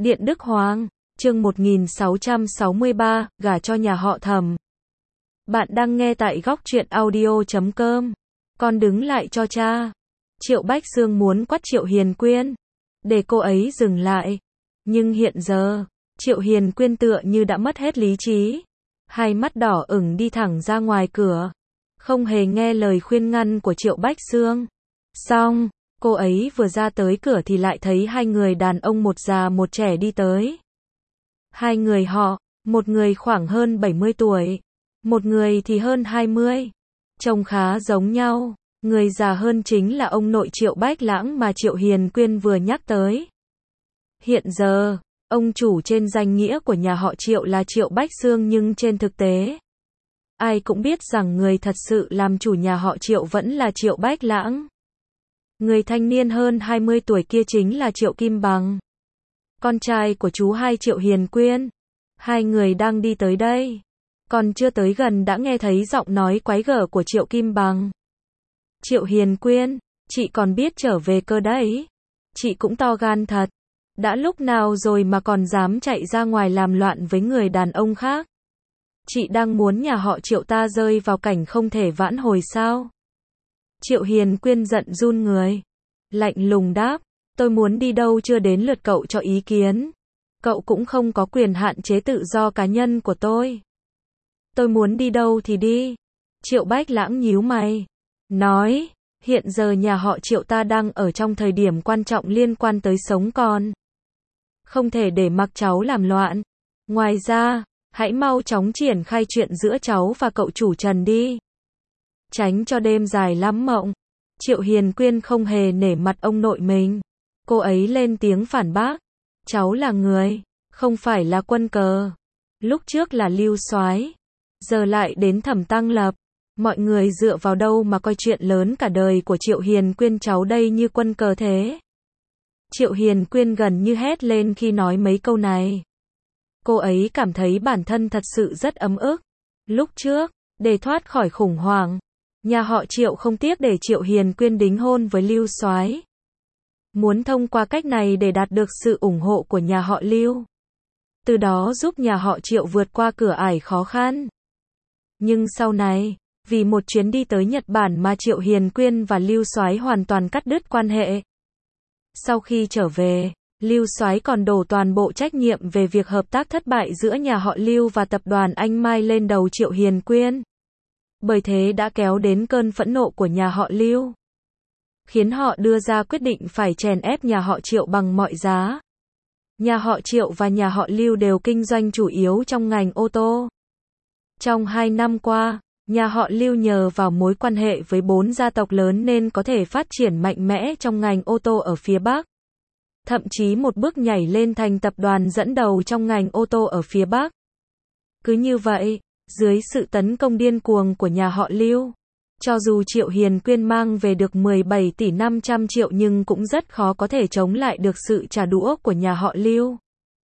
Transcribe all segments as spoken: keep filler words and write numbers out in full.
Điện Đức Hoàng, chương một nghìn sáu trăm sáu mươi ba, gả cho nhà họ Thẩm. Bạn đang nghe tại góc truyện audio chấm com. Con đứng lại cho cha. Triệu Bách Xương muốn quát Triệu Hiền Quyên, để cô ấy dừng lại. Nhưng hiện giờ, Triệu Hiền Quyên tựa như đã mất hết lý trí. Hai mắt đỏ ửng đi thẳng ra ngoài cửa. Không hề nghe lời khuyên ngăn của Triệu Bách Xương. Xong, cô ấy vừa ra tới cửa thì lại thấy hai người đàn ông một già một trẻ đi tới. Hai người họ, một người khoảng hơn bảy mươi tuổi, một người thì hơn hai mươi. Trông khá giống nhau, người già hơn chính là ông nội Triệu Bách Lãng mà Triệu Hiền Quyên vừa nhắc tới. Hiện giờ, ông chủ trên danh nghĩa của nhà họ Triệu là Triệu Bách Xương, nhưng trên thực tế, ai cũng biết rằng người thật sự làm chủ nhà họ Triệu vẫn là Triệu Bách Lãng. Người thanh niên hơn hai mươi tuổi kia chính là Triệu Kim Bằng, con trai của chú hai Triệu Hiền Quyên. Hai người đang đi tới đây, còn chưa tới gần đã nghe thấy giọng nói quái gở của Triệu Kim Bằng. Triệu Hiền Quyên, chị còn biết trở về cơ đấy. Chị cũng to gan thật. Đã lúc nào rồi mà còn dám chạy ra ngoài làm loạn với người đàn ông khác. Chị đang muốn nhà họ Triệu ta rơi vào cảnh không thể vãn hồi sao? Triệu Hiền Quyên giận run người, lạnh lùng đáp, tôi muốn đi đâu chưa đến lượt cậu cho ý kiến. Cậu cũng không có quyền hạn chế tự do cá nhân của tôi. Tôi muốn đi đâu thì đi. Triệu Bách Lãng nhíu mày, nói, hiện giờ nhà họ Triệu ta đang ở trong thời điểm quan trọng liên quan tới sống còn. Không thể để mặc cháu làm loạn. Ngoài ra, hãy mau chóng triển khai chuyện giữa cháu và cậu chủ Trần đi. Tránh cho đêm dài lắm mộng. Triệu Hiền Quyên không hề nể mặt ông nội mình. Cô ấy lên tiếng phản bác. Cháu là người, không phải là quân cờ. Lúc trước là Lưu Soái, giờ lại đến Thẩm Tăng Lập. Mọi người dựa vào đâu mà coi chuyện lớn cả đời của Triệu Hiền Quyên cháu đây như quân cờ thế? Triệu Hiền Quyên gần như hét lên khi nói mấy câu này. Cô ấy cảm thấy bản thân thật sự rất ấm ức. Lúc trước, để thoát khỏi khủng hoảng, nhà họ Triệu không tiếc để Triệu Hiền Quyên đính hôn với Lưu Soái. Muốn thông qua cách này để đạt được sự ủng hộ của nhà họ Lưu. Từ đó giúp nhà họ Triệu vượt qua cửa ải khó khăn. Nhưng sau này, vì một chuyến đi tới Nhật Bản mà Triệu Hiền Quyên và Lưu Soái hoàn toàn cắt đứt quan hệ. Sau khi trở về, Lưu Soái còn đổ toàn bộ trách nhiệm về việc hợp tác thất bại giữa nhà họ Lưu và tập đoàn Anh Mai lên đầu Triệu Hiền Quyên. Bởi thế đã kéo đến cơn phẫn nộ của nhà họ Lưu, khiến họ đưa ra quyết định phải chèn ép nhà họ Triệu bằng mọi giá. Nhà họ Triệu và nhà họ Lưu đều kinh doanh chủ yếu trong ngành ô tô. Trong hai năm qua, nhà họ Lưu nhờ vào mối quan hệ với bốn gia tộc lớn nên có thể phát triển mạnh mẽ trong ngành ô tô ở phía Bắc. Thậm chí một bước nhảy lên thành tập đoàn dẫn đầu trong ngành ô tô ở phía Bắc. Cứ như vậy, dưới sự tấn công điên cuồng của nhà họ Lưu, cho dù Triệu Hiền Quyên mang về được mười bảy tỷ năm trăm triệu nhưng cũng rất khó có thể chống lại được sự trả đũa của nhà họ Lưu.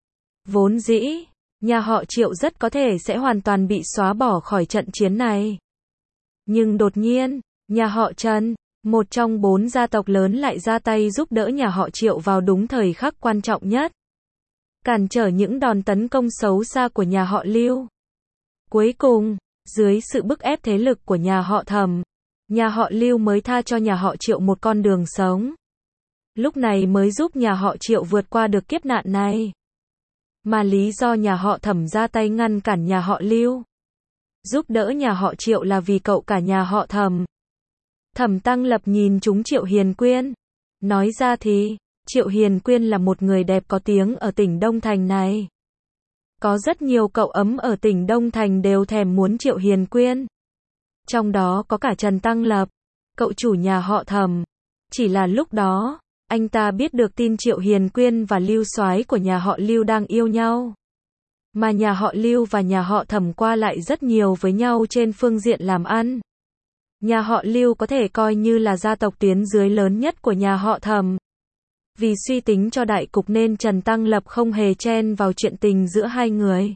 Vốn dĩ, nhà họ Triệu rất có thể sẽ hoàn toàn bị xóa bỏ khỏi trận chiến này. Nhưng đột nhiên, nhà họ Trần, một trong bốn gia tộc lớn lại ra tay giúp đỡ nhà họ Triệu vào đúng thời khắc quan trọng nhất. Cản trở những đòn tấn công xấu xa của nhà họ Lưu. Cuối cùng, dưới sự bức ép thế lực của nhà họ Thẩm, nhà họ Lưu mới tha cho nhà họ Triệu một con đường sống. Lúc này mới giúp nhà họ Triệu vượt qua được kiếp nạn này. Mà lý do nhà họ Thẩm ra tay ngăn cản nhà họ Lưu, giúp đỡ nhà họ Triệu là vì cậu cả nhà họ Thẩm. Thẩm Tăng Lập nhìn trúng Triệu Hiền Quyên. Nói ra thì, Triệu Hiền Quyên là một người đẹp có tiếng ở tỉnh Đông Thành này. Có rất nhiều cậu ấm ở tỉnh Đông Thành đều thèm muốn Triệu Hiền Quyên. Trong đó có cả Trần Tăng Lập, cậu chủ nhà họ Thẩm. Chỉ là lúc đó, anh ta biết được tin Triệu Hiền Quyên và Lưu Soái của nhà họ Lưu đang yêu nhau. Mà nhà họ Lưu và nhà họ Thẩm qua lại rất nhiều với nhau trên phương diện làm ăn. Nhà họ Lưu có thể coi như là gia tộc tuyến dưới lớn nhất của nhà họ Thẩm. Vì suy tính cho đại cục nên Trần Tăng Lập không hề chen vào chuyện tình giữa hai người.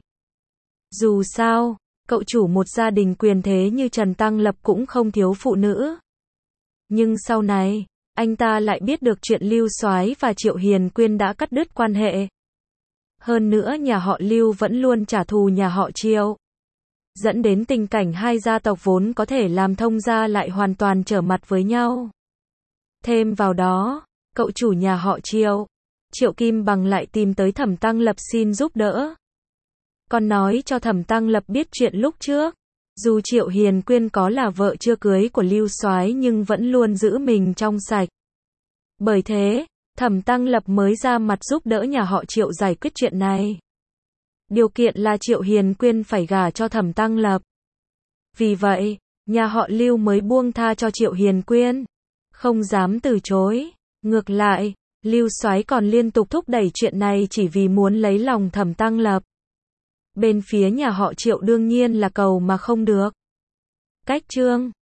Dù sao, cậu chủ một gia đình quyền thế như Trần Tăng Lập cũng không thiếu phụ nữ. Nhưng sau này, anh ta lại biết được chuyện Lưu Soái và Triệu Hiền Quyên đã cắt đứt quan hệ. Hơn nữa nhà họ Lưu vẫn luôn trả thù nhà họ Triệu. Dẫn đến tình cảnh hai gia tộc vốn có thể làm thông gia lại hoàn toàn trở mặt với nhau. Thêm vào đó, cậu chủ nhà họ Triệu, Triệu Kim Bằng lại tìm tới Thẩm Tăng Lập xin giúp đỡ. Còn nói cho Thẩm Tăng Lập biết chuyện lúc trước. Dù Triệu Hiền Quyên có là vợ chưa cưới của Lưu Soái nhưng vẫn luôn giữ mình trong sạch. Bởi thế, Thẩm Tăng Lập mới ra mặt giúp đỡ nhà họ Triệu giải quyết chuyện này. Điều kiện là Triệu Hiền Quyên phải gả cho Thẩm Tăng Lập. Vì vậy, nhà họ Lưu mới buông tha cho Triệu Hiền Quyên, không dám từ chối. Ngược lại, Lưu Soái còn liên tục thúc đẩy chuyện này chỉ vì muốn lấy lòng Thẩm Tăng Lập. Bên phía nhà họ Triệu đương nhiên là cầu mà không được. Cách chương